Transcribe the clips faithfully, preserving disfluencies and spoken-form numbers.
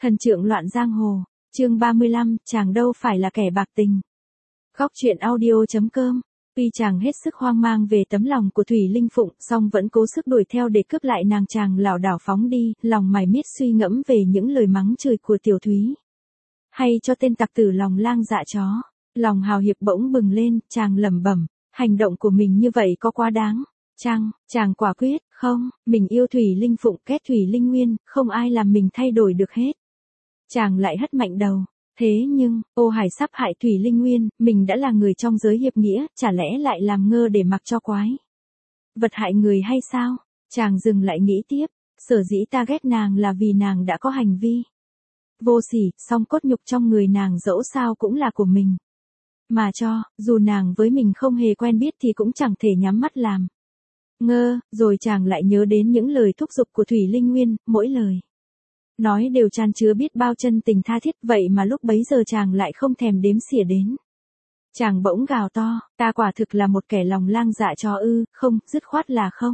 Thần trượng loạn giang hồ, chương ba mươi lăm, chàng đâu phải là kẻ bạc tình. Góc truyện audio.com. Tuy chàng hết sức hoang mang về tấm lòng của Thủy Linh Phụng, song vẫn cố sức đuổi theo để cướp lại nàng. Chàng lảo đảo phóng đi, lòng mải miết suy ngẫm về những lời mắng chửi của Tiểu Thúy. Hay cho tên tặc tử lòng lang dạ chó. Lòng hào hiệp bỗng bừng lên, chàng lẩm bẩm, hành động của mình như vậy có quá đáng chăng? Chàng quả quyết, không, mình yêu Thủy Linh Phụng, ghét Thủy Linh Nguyên, không ai làm mình thay đổi được hết. Chàng lại hất mạnh đầu. Thế nhưng, ô hải sắp hại Thủy Linh Nguyên, mình đã là người trong giới hiệp nghĩa, chả lẽ lại làm ngơ để mặc cho quái vật hại người hay sao? Chàng dừng lại nghĩ tiếp, sở dĩ ta ghét nàng là vì nàng đã có hành vi vô sỉ, song cốt nhục trong người nàng dẫu sao cũng là của mình. Mà cho, dù nàng với mình không hề quen biết thì cũng chẳng thể nhắm mắt làm ngơ. Rồi chàng lại nhớ đến những lời thúc giục của Thủy Linh Nguyên, mỗi lời nói đều chan chứa biết bao chân tình tha thiết, vậy mà lúc bấy giờ chàng lại không thèm đếm xỉa đến. Chàng bỗng gào to, ta quả thực là một kẻ lòng lang dạ chó ư? Không, dứt khoát là không.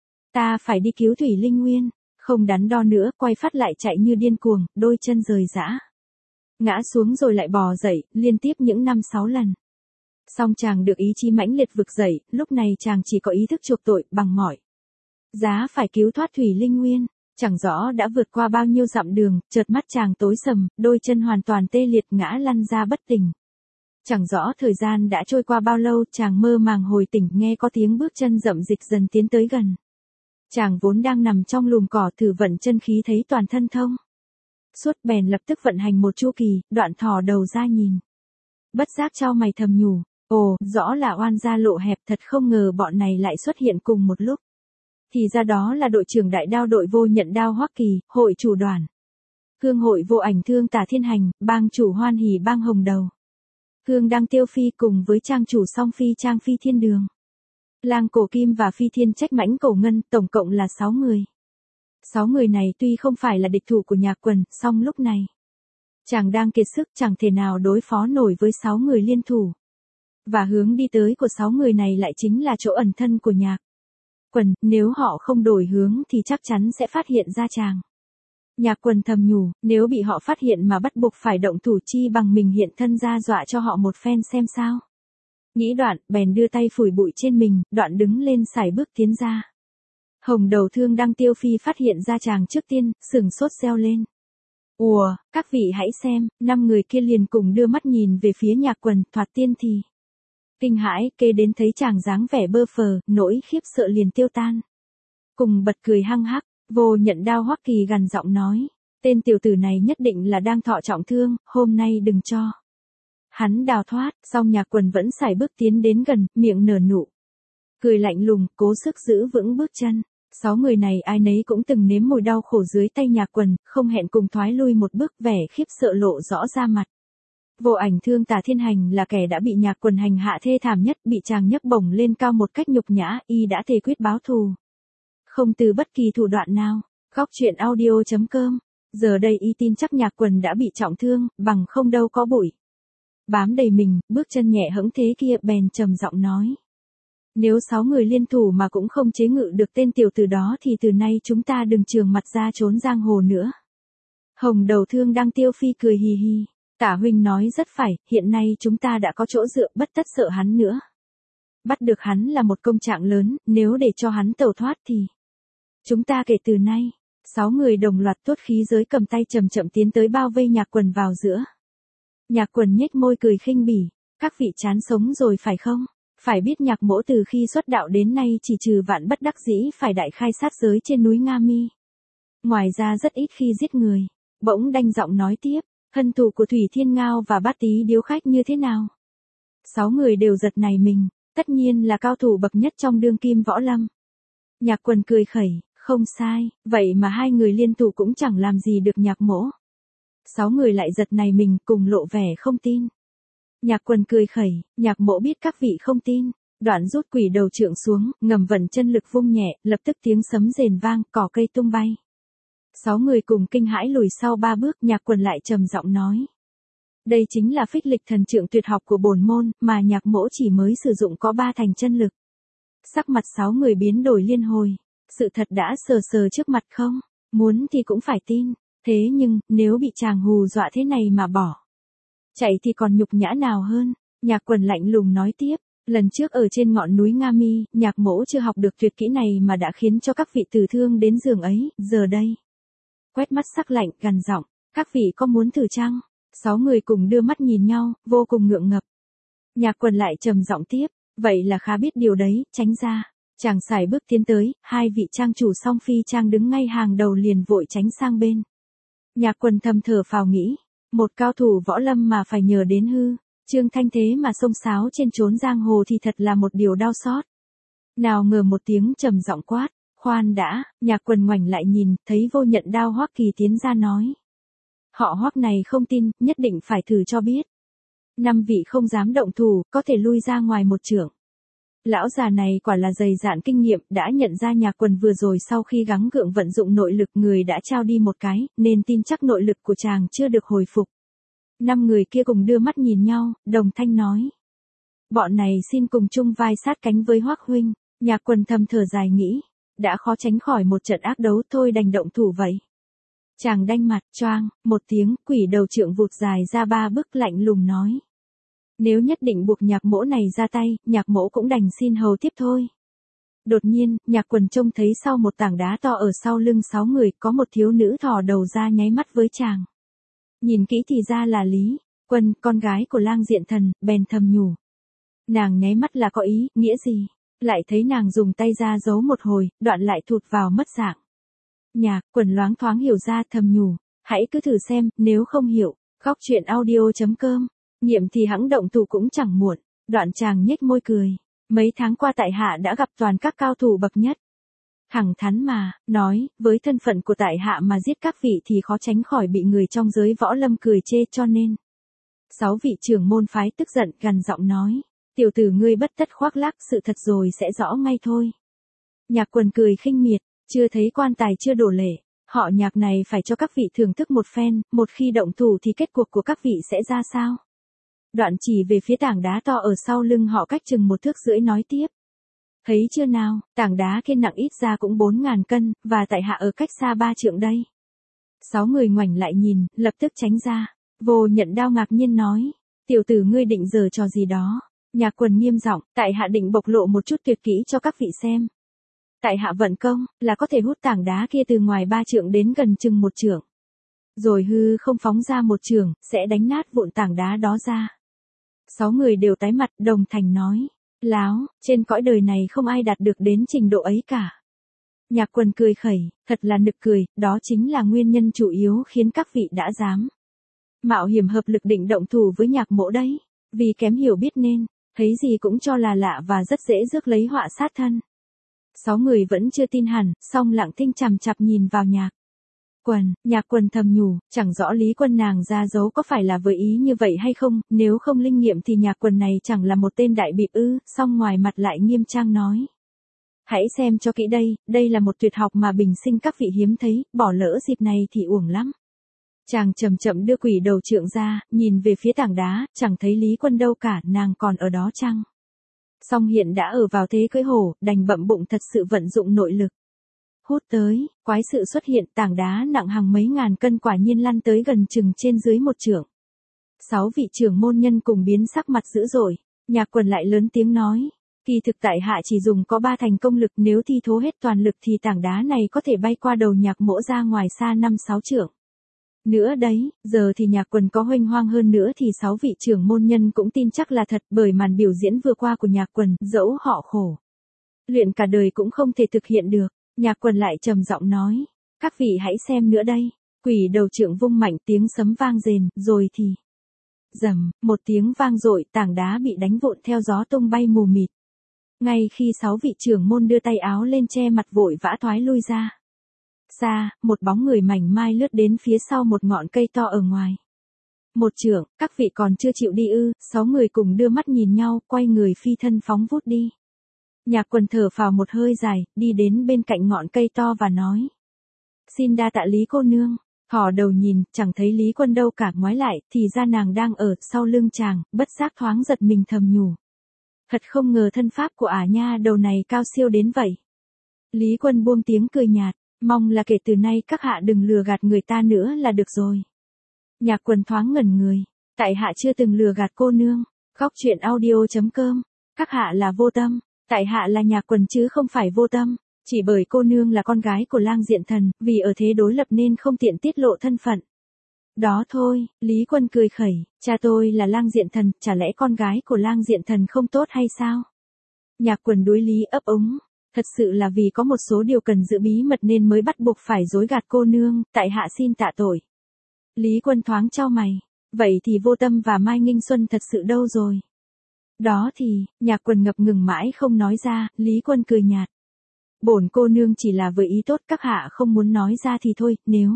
Ta phải đi cứu Thủy Linh Nguyên. Không đắn đo nữa, quay phát lại chạy như điên cuồng, đôi chân rời rã. Ngã xuống rồi lại bò dậy, liên tiếp những năm sáu lần. Song chàng được ý chí mãnh liệt vực dậy, lúc này chàng chỉ có ý thức chuộc tội, bằng mọi giá phải cứu thoát Thủy Linh Nguyên. Chẳng rõ đã vượt qua bao nhiêu dặm đường, chợt mắt chàng tối sầm, đôi chân hoàn toàn tê liệt ngã lăn ra bất tỉnh. Chẳng rõ thời gian đã trôi qua bao lâu, chàng mơ màng hồi tỉnh nghe có tiếng bước chân rậm rịch dần tiến tới gần. Chàng vốn đang nằm trong lùm cỏ thử vận chân khí thấy toàn thân thông suốt, bèn lập tức vận hành một chu kỳ, đoạn thò đầu ra nhìn. Bất giác chau mày thầm nhủ, ồ, rõ là oan gia lộ hẹp, thật không ngờ bọn này lại xuất hiện cùng một lúc. Thì ra đó là đội trưởng đại đao đội Vô Nhận Đao Hoắc Kỳ, hội chủ đoàn Hương hội Vô Ảnh Thương Tả Thiên Hành, bang chủ Hoan Hỉ bang Hồng Đầu, Hương Đăng Tiêu Phi cùng với trang chủ Song Phi Trang Phi Thiên Đường, Lang Cổ Kim và Phi Thiên Trách Mãnh Cổ Ngân, tổng cộng là sáu người. Sáu người này tuy không phải là địch thủ của Nhạc Quần, song lúc này chàng đang kiệt sức, chẳng thể nào đối phó nổi với sáu người liên thủ. Và hướng đi tới của sáu người này lại chính là chỗ ẩn thân của Nhạc Quần, nếu họ không đổi hướng thì chắc chắn sẽ phát hiện ra chàng. Nhạc Quần thầm nhủ, nếu bị họ phát hiện mà bắt buộc phải động thủ, chi bằng mình hiện thân ra dọa cho họ một phen xem sao. Nghĩ đoạn, bèn đưa tay phủi bụi trên mình, đoạn đứng lên sải bước tiến ra. Hồng Đầu Thương Đăng Tiêu Phi phát hiện ra chàng trước tiên, sừng sốt reo lên. Ùa, các vị hãy xem, năm người kia liền cùng đưa mắt nhìn về phía Nhạc Quần, thoạt tiên thì kinh hãi, kế đến thấy chàng dáng vẻ bơ phờ, nỗi khiếp sợ liền tiêu tan. Cùng bật cười hăng hắc, Vô Nhận Đao Hoắc Kỳ gằn giọng nói, tên tiểu tử này nhất định là đang thọ trọng thương, hôm nay đừng cho hắn đào thoát. Song Nhạc Quần vẫn sải bước tiến đến gần, miệng nở nụ cười lạnh lùng, cố sức giữ vững bước chân. Sáu người này ai nấy cũng từng nếm mùi đau khổ dưới tay Nhạc Quần, không hẹn cùng thoái lui một bước, vẻ khiếp sợ lộ rõ ra mặt. Vô Ảnh Thương Tả Thiên Hành là kẻ đã bị Nhạc Quần hành hạ thê thảm nhất, bị chàng nhấc bổng lên cao một cách nhục nhã, y đã thề quyết báo thù, không từ bất kỳ thủ đoạn nào. Góc truyện audio.com. Giờ đây y tin chắc Nhạc Quần đã bị trọng thương, bằng không đâu có bụi bám đầy mình, bước chân nhẹ hững thế kia, bèn trầm giọng nói. Nếu sáu người liên thủ mà cũng không chế ngự được tên tiểu tử đó thì từ nay chúng ta đừng trường mặt ra trốn giang hồ nữa. Hồng Đầu Thương Đăng Tiêu Phi cười hì hì. Tả huynh nói rất phải, hiện nay chúng ta đã có chỗ dựa, bất tất sợ hắn nữa. Bắt được hắn là một công trạng lớn, nếu để cho hắn tẩu thoát thì chúng ta kể từ nay. Sáu người đồng loạt tuốt khí giới, cầm tay chậm chậm tiến tới bao vây Nhạc Quần vào giữa. Nhạc Quần nhếch môi cười khinh bỉ, các vị chán sống rồi phải không? Phải biết Nhạc mỗ từ khi xuất đạo đến nay chỉ trừ vạn bất đắc dĩ phải đại khai sát giới trên núi Nga Mi, ngoài ra rất ít khi giết người. Bỗng đanh giọng nói tiếp, hân thù của Thủy Thiên Ngao và Bát Tý Điếu Khách như thế nào? Sáu người đều giật nảy mình, tất nhiên là cao thủ bậc nhất trong đương kim võ lâm. Nhạc Quần cười khẩy, không sai, vậy mà hai người liên thủ cũng chẳng làm gì được Nhạc mỗ. Sáu người lại giật nảy mình, cùng lộ vẻ không tin. Nhạc Quần cười khẩy, Nhạc mỗ biết các vị không tin. Đoạn rút quỷ đầu trượng xuống, ngầm vận chân lực vung nhẹ, lập tức tiếng sấm rền vang, cỏ cây tung bay. Sáu người cùng kinh hãi lùi sau ba bước. Nhạc Quần lại trầm giọng nói, đây chính là phích lịch thần trượng tuyệt học của bổn môn, mà Nhạc mỗ chỉ mới sử dụng có ba thành chân lực. Sắc mặt sáu người biến đổi liên hồi, sự thật đã sờ sờ trước mặt không? Muốn thì cũng phải tin. Thế nhưng, nếu bị chàng hù dọa thế này mà bỏ chạy thì còn nhục nhã nào hơn. Nhạc Quần lạnh lùng nói tiếp, lần trước ở trên ngọn núi Nga Mi, Nhạc mỗ chưa học được tuyệt kỹ này mà đã khiến cho các vị tử thương đến giường ấy, giờ đây. Quét mắt sắc lạnh, gằn giọng, các vị có muốn thử chăng? Sáu người cùng đưa mắt nhìn nhau, vô cùng ngượng ngập. Nhạc Quần lại trầm giọng tiếp, vậy là khá biết điều đấy, tránh ra. Chàng sải bước tiến tới, hai vị trang chủ song phi trang đứng ngay hàng đầu liền vội tránh sang bên. Nhạc Quần thầm thở phào nghĩ, một cao thủ võ lâm mà phải nhờ đến hư, Trương Thanh thế mà xông xáo trên chốn giang hồ thì thật là một điều đau xót. Nào ngờ một tiếng trầm giọng quát, khoan đã, Nhạc Quần ngoảnh lại nhìn, thấy Vô Nhận Đao Hoắc Kỳ tiến ra nói. Họ Hoắc này không tin, nhất định phải thử cho biết. Năm vị không dám động thủ, có thể lui ra ngoài một chưởng. Lão già này quả là dày dạn kinh nghiệm, đã nhận ra Nhạc Quần vừa rồi sau khi gắng gượng vận dụng nội lực người đã trao đi một cái, nên tin chắc nội lực của chàng chưa được hồi phục. Năm người kia cùng đưa mắt nhìn nhau, đồng thanh nói. Bọn này xin cùng chung vai sát cánh với Hoắc huynh. Nhạc Quần thầm thở dài nghĩ, đã khó tránh khỏi một trận ác đấu thôi đành động thủ vậy. Chàng đanh mặt, choang, một tiếng, quỷ đầu trượng vụt dài ra ba bước lạnh lùng nói. Nếu nhất định buộc Nhạc mỗ này ra tay, Nhạc mỗ cũng đành xin hầu tiếp thôi. Đột nhiên, Nhạc Quần trông thấy sau một tảng đá to ở sau lưng sáu người có một thiếu nữ thò đầu ra nháy mắt với chàng. Nhìn kỹ thì ra là Lý Quân, con gái của Lang Diện Thần, bèn thầm nhủ. Nàng nháy mắt là có ý, nghĩa gì? Lại thấy nàng dùng tay ra giấu một hồi, đoạn lại thụt vào mất dạng. Nhạc Quần loáng thoáng hiểu ra thầm nhủ, hãy cứ thử xem, nếu không hiểu, góc truyện audio chấm com, nghiệm thì hẵng động thủ cũng chẳng muộn. Đoạn chàng nhếch môi cười, mấy tháng qua tại hạ đã gặp toàn các cao thủ bậc nhất. Thẳng thắn mà, nói, với thân phận của tại hạ mà giết các vị thì khó tránh khỏi bị người trong giới võ lâm cười chê cho nên. Sáu vị trưởng môn phái tức giận gằn giọng nói, tiểu tử ngươi bất tất khoác lác, sự thật rồi sẽ rõ ngay thôi. Nhạc Quần cười khinh miệt, chưa thấy quan tài chưa đổ lệ, họ Nhạc này phải cho các vị thưởng thức một phen, một khi động thủ thì kết cuộc của các vị sẽ ra sao. Đoạn chỉ về phía tảng đá to ở sau lưng họ cách chừng một thước rưỡi nói tiếp. Thấy chưa nào, tảng đá kia nặng ít ra cũng bốn ngàn cân, và tại hạ ở cách xa ba trượng đây. Sáu người ngoảnh lại nhìn, lập tức tránh ra. Vô Nhận Đao ngạc nhiên nói, tiểu tử ngươi định giở trò gì đó. Nhạc Quần nghiêm giọng, tại hạ định bộc lộ một chút tuyệt kỹ cho các vị xem. Tại hạ vận công, là có thể hút tảng đá kia từ ngoài ba trượng đến gần chừng một trượng. Rồi hư không phóng ra một trường, sẽ đánh nát vụn tảng đá đó ra. Sáu người đều tái mặt, đồng thành nói. Láo, trên cõi đời này không ai đạt được đến trình độ ấy cả. Nhạc Quần cười khẩy, thật là nực cười, đó chính là nguyên nhân chủ yếu khiến các vị đã dám mạo hiểm hợp lực định động thủ với Nhạc mỗ đấy. Vì kém hiểu biết nên, thấy gì cũng cho là lạ và rất dễ rước lấy họa sát thân. Sáu người vẫn chưa tin hẳn, song lặng thinh chằm chặp nhìn vào Nhạc Quần. Nhạc Quần thầm nhủ, chẳng rõ Lý Quân nàng ra dấu có phải là với ý như vậy hay không, nếu không linh nghiệm thì Nhạc Quần này chẳng là một tên đại bịp ư, song ngoài mặt lại nghiêm trang nói. Hãy xem cho kỹ đây, đây là một tuyệt học mà bình sinh các vị hiếm thấy, bỏ lỡ dịp này thì uổng lắm. Chàng chậm chậm đưa quỷ đầu trượng ra, nhìn về phía tảng đá, chẳng thấy Lý Quân đâu cả, nàng còn ở đó chăng? Song hiện đã ở vào thế cưỡi hổ, đành bậm bụng thật sự vận dụng nội lực. Hút tới, quái sự xuất hiện, tảng đá nặng hàng mấy ngàn cân quả nhiên lăn tới gần chừng trên dưới một trượng. Sáu vị trưởng môn nhân cùng biến sắc mặt dữ dội. Nhạc Quần lại lớn tiếng nói, kỳ thực tại hạ chỉ dùng có ba thành công lực, nếu thi thố hết toàn lực thì tảng đá này có thể bay qua đầu Nhạc mỗ ra ngoài xa năm sáu trượng. Nữa đấy, giờ thì Nhạc Quần có huênh hoang hơn nữa thì sáu vị trưởng môn nhân cũng tin chắc là thật, bởi màn biểu diễn vừa qua của Nhạc Quần, dẫu họ khổ luyện cả đời cũng không thể thực hiện được. Nhạc Quần lại trầm giọng nói, các vị hãy xem nữa đây. Quỷ đầu trượng vung mạnh, tiếng sấm vang rền, rồi thì rầm, một tiếng vang dội, tảng đá bị đánh vụn theo gió tung bay mù mịt. Ngay khi sáu vị trưởng môn đưa tay áo lên che mặt vội vã thoái lui ra. Xa, một bóng người mảnh mai lướt đến phía sau một ngọn cây to ở ngoài. Một trượng, các vị còn chưa chịu đi ư? Sáu người cùng đưa mắt nhìn nhau, quay người phi thân phóng vút đi. Nhạc Quần thở phào một hơi dài, đi đến bên cạnh ngọn cây to và nói. Xin đa tạ Lý cô nương. Thò đầu nhìn, chẳng thấy Lý Quân đâu cả, ngoái lại, thì ra nàng đang ở sau lưng chàng, bất giác thoáng giật mình thầm nhủ. Thật không ngờ thân pháp của ả nha đầu này cao siêu đến vậy. Lý Quân buông tiếng cười nhạt, Mong là kể từ nay các hạ đừng lừa gạt người ta nữa là được rồi. Nhạc Quần thoáng ngẩn người. Tại hạ chưa từng lừa gạt cô nương. Góc truyện audio chấm com. Các hạ là vô tâm. Tại hạ là Nhạc Quần chứ không phải vô tâm. Chỉ bởi cô nương là con gái của Lang Diện Thần, vì ở thế đối lập nên không tiện tiết lộ thân phận. Đó thôi, Lý Quân cười khẩy, cha tôi là Lang Diện Thần, chả lẽ con gái của Lang Diện Thần không tốt hay sao? Nhạc Quần đối lý ấp úng, thật sự là vì có một số điều cần giữ bí mật nên mới bắt buộc phải dối gạt cô nương, tại hạ xin tạ tội. Lý Quân thoáng chau mày, vậy thì Vô Tâm và Mai Nghinh Xuân thật sự đâu rồi? Đó thì, Nhạc Quần ngập ngừng mãi không nói ra, Lý Quân cười nhạt. Bổn cô nương chỉ là với ý tốt, các hạ không muốn nói ra thì thôi, nếu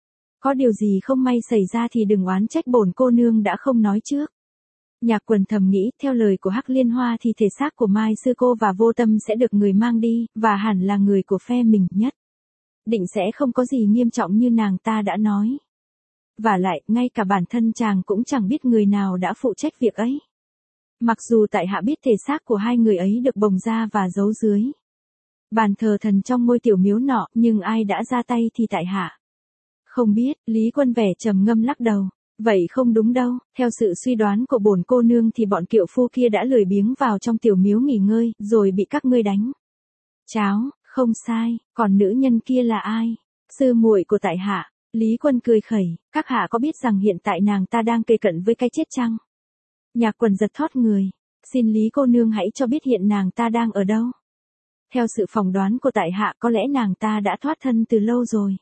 có điều gì không may xảy ra thì đừng oán trách bổn cô nương đã không nói trước. Nhạc Quần thầm nghĩ, theo lời của Hắc Liên Hoa thì thể xác của Mai Sư Cô và Vô Tâm sẽ được người mang đi, và hẳn là người của phe mình nhất. Định sẽ không có gì nghiêm trọng như nàng ta đã nói. Và lại, ngay cả bản thân chàng cũng chẳng biết người nào đã phụ trách việc ấy. Mặc dù tại hạ biết thể xác của hai người ấy được bồng ra và giấu dưới bàn thờ thần trong ngôi tiểu miếu nọ, nhưng ai đã ra tay thì tại hạ không biết. Lý Quân vẻ trầm ngâm lắc đầu. Vậy không đúng đâu, theo sự suy đoán của bổn cô nương thì bọn kiệu phu kia đã lười biếng vào trong tiểu miếu nghỉ ngơi, rồi bị các ngươi đánh cháo. Không sai, còn nữ nhân kia là ai? Sư muội của tại hạ. Lý Quân cười khẩy, các hạ có biết rằng hiện tại nàng ta đang kề cận với cái chết chăng? Nhạc Quần giật thót người. Xin Lý cô nương hãy cho biết hiện nàng ta đang ở đâu. Theo sự phỏng đoán của tại hạ có lẽ nàng ta đã thoát thân từ lâu rồi.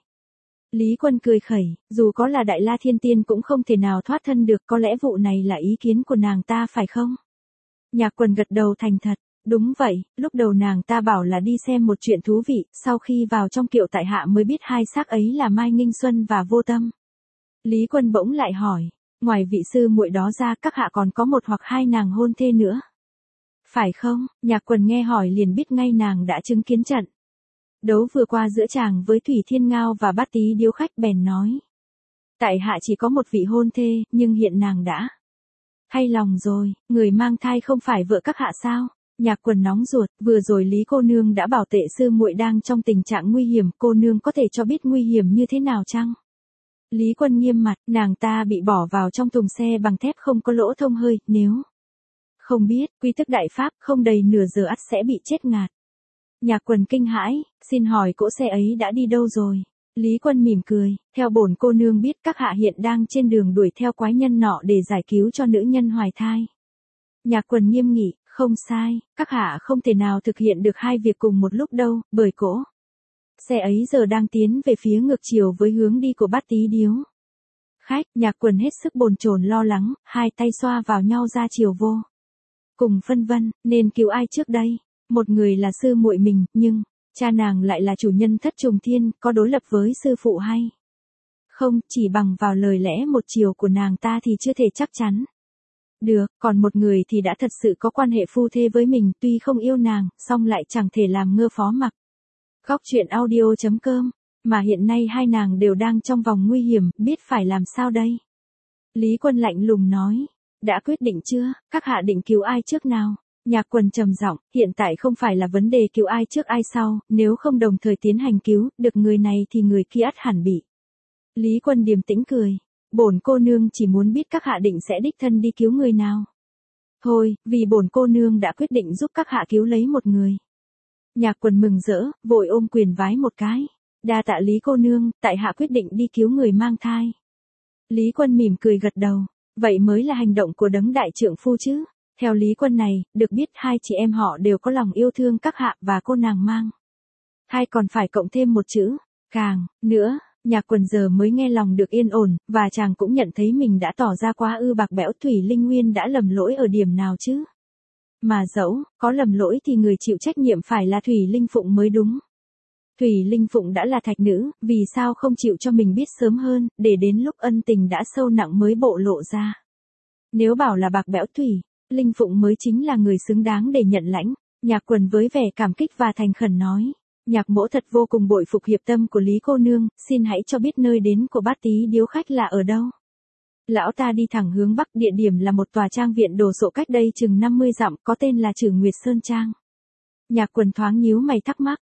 Lý Quân cười khẩy, dù có là Đại La Thiên Tiên cũng không thể nào thoát thân được, có lẽ vụ này là ý kiến của nàng ta phải không? Nhạc Quần gật đầu thành thật, đúng vậy, lúc đầu nàng ta bảo là đi xem một chuyện thú vị, sau khi vào trong kiệu tại hạ mới biết hai xác ấy là Mai Nghinh Xuân và Vô Tâm. Lý Quân bỗng lại hỏi, ngoài vị sư muội đó ra các hạ còn có một hoặc hai nàng hôn thê nữa. Phải không? Nhạc Quần nghe hỏi liền biết ngay nàng đã chứng kiến trận đấu vừa qua giữa chàng với Thủy Thiên Ngao và Bát Tý Điếu Khách, bèn nói. Tại hạ chỉ có một vị hôn thê, nhưng hiện nàng đã thay lòng rồi, người mang thai không phải vợ các hạ sao? Nhạc Quần nóng ruột, vừa rồi Lý cô nương đã bảo tệ sư muội đang trong tình trạng nguy hiểm, cô nương có thể cho biết nguy hiểm như thế nào chăng? Lý Quân nghiêm mặt, nàng ta bị bỏ vào trong thùng xe bằng thép không có lỗ thông hơi, nếu không biết quy tắc đại pháp không đầy nửa giờ ắt sẽ bị chết ngạt. Nhạc Quần kinh hãi, xin hỏi cỗ xe ấy đã đi đâu rồi? Lý Quân mỉm cười, theo bổn cô nương biết các hạ hiện đang trên đường đuổi theo quái nhân nọ để giải cứu cho nữ nhân hoài thai. Nhạc Quần nghiêm nghị, không sai, các hạ không thể nào thực hiện được hai việc cùng một lúc đâu, bởi cỗ xe ấy giờ đang tiến về phía ngược chiều với hướng đi của Bát Tý Điếu Khách. Nhạc Quần hết sức bồn chồn lo lắng, hai tay xoa vào nhau ra chiều vô cùng phân vân, nên cứu ai trước đây? Một người là sư muội mình, nhưng cha nàng lại là chủ nhân Thất Trùng Thiên, có đối lập với sư phụ hay không? Chỉ bằng vào lời lẽ một chiều của nàng ta thì chưa thể chắc chắn được, còn một người thì đã thật sự có quan hệ phu thê với mình, tuy không yêu nàng, song lại chẳng thể làm ngơ phó mặc. Góc truyện audio chấm com, mà hiện nay hai nàng đều đang trong vòng nguy hiểm, biết phải làm sao đây? Lý Quân lạnh lùng nói, đã quyết định chưa, các hạ định cứu ai trước nào? Nhạc Quần trầm giọng, hiện tại không phải là vấn đề cứu ai trước ai sau, nếu không đồng thời tiến hành cứu, được người này thì người kia ắt hẳn bị. Lý Quân điềm tĩnh cười, bổn cô nương chỉ muốn biết các hạ định sẽ đích thân đi cứu người nào. Thôi, vì bổn cô nương đã quyết định giúp các hạ cứu lấy một người. Nhạc Quần mừng rỡ, vội ôm quyền vái một cái. Đa tạ Lý cô nương, tại hạ quyết định đi cứu người mang thai. Lý Quân mỉm cười gật đầu, vậy mới là hành động của đấng đại trượng phu chứ. Theo Lý Quân này, được biết hai chị em họ đều có lòng yêu thương các hạ và cô nàng mang thai còn phải cộng thêm một chữ, càng, nữa. Nhạc Quần giờ mới nghe lòng được yên ổn, và chàng cũng nhận thấy mình đã tỏ ra quá ư bạc bẽo. Thủy Linh Nguyên đã lầm lỗi ở điểm nào chứ? Mà dẫu có lầm lỗi thì người chịu trách nhiệm phải là Thủy Linh Phụng mới đúng. Thủy Linh Phụng đã là thạch nữ, vì sao không chịu cho mình biết sớm hơn, để đến lúc ân tình đã sâu nặng mới bộ lộ ra. Nếu bảo là bạc bẽo, Thủy Linh Phụng mới chính là người xứng đáng để nhận lãnh. Nhạc Quần với vẻ cảm kích và thành khẩn nói, Nhạc mỗ thật vô cùng bội phục hiệp tâm của Lý cô nương, xin hãy cho biết nơi đến của Bát Tý Điếu Khách là ở đâu. Lão ta đi thẳng hướng bắc, địa điểm là một tòa trang viện đồ sộ cách đây chừng năm mươi dặm, có tên là Trử Nguyệt Sơn Trang. Nhạc Quần thoáng nhíu mày thắc mắc,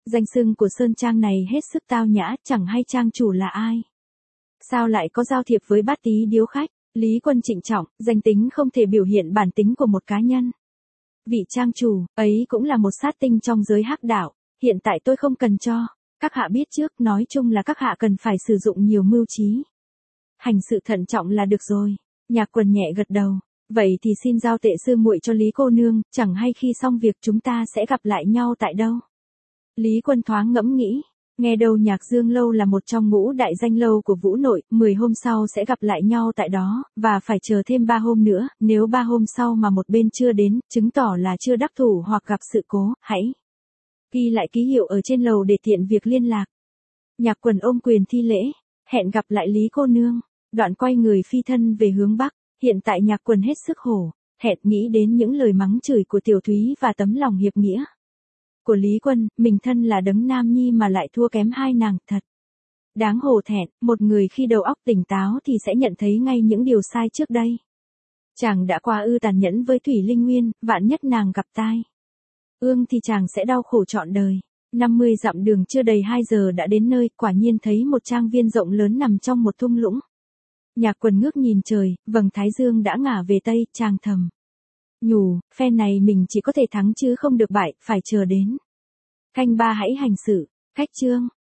Danh xưng của Sơn Trang này hết sức tao nhã, chẳng hay trang chủ là ai. Sao lại có giao thiệp với bát tí điếu khách? Lý Quân trịnh trọng, danh tính không thể biểu hiện bản tính của một cá nhân. Vị trang chủ, ấy cũng là một sát tinh trong giới hắc đạo, hiện tại tôi không cần cho. Các hạ biết trước, nói chung là các hạ cần phải sử dụng nhiều mưu trí. Hành sự thận trọng là được rồi. Nhạc Quần nhẹ gật đầu. Vậy thì xin giao tệ sư muội cho Lý cô nương, chẳng hay khi xong việc chúng ta sẽ gặp lại nhau tại đâu. Lý Quân thoáng ngẫm nghĩ. Nghe đâu Nhạc Dương lâu là một trong ngũ đại danh lâu của Vũ Nội, mười hôm sau sẽ gặp lại nhau tại đó, và phải chờ thêm ba hôm nữa, nếu ba hôm sau mà một bên chưa đến, chứng tỏ là chưa đắc thủ hoặc gặp sự cố, hãy ghi lại ký hiệu ở trên lầu để tiện việc liên lạc. Nhạc Quần ôm quyền thi lễ, hẹn gặp lại Lý cô nương, đoạn quay người phi thân về hướng Bắc. Hiện tại Nhạc Quần hết sức hổ, thẹn nghĩ đến những lời mắng chửi của Tiểu Thúy và tấm lòng hiệp nghĩa của Lý Quân, mình thân là đấng nam nhi mà lại thua kém hai nàng, thật đáng hổ thẹn. Một người khi đầu óc tỉnh táo thì sẽ nhận thấy ngay những điều sai trước đây. Chàng đã qua ư tàn nhẫn với Thủy Linh Nguyên, vạn nhất nàng gặp tai ương thì chàng sẽ đau khổ trọn đời. năm mươi dặm đường chưa đầy hai giờ đã đến nơi, quả nhiên thấy một trang viên rộng lớn nằm trong một thung lũng. Nhạc Quần ngước nhìn trời, vầng thái dương đã ngả về tây, chàng thầm nhủ, phe này mình chỉ có thể thắng chứ không được bại, phải chờ đến canh ba hãy hành sự. Khách trương,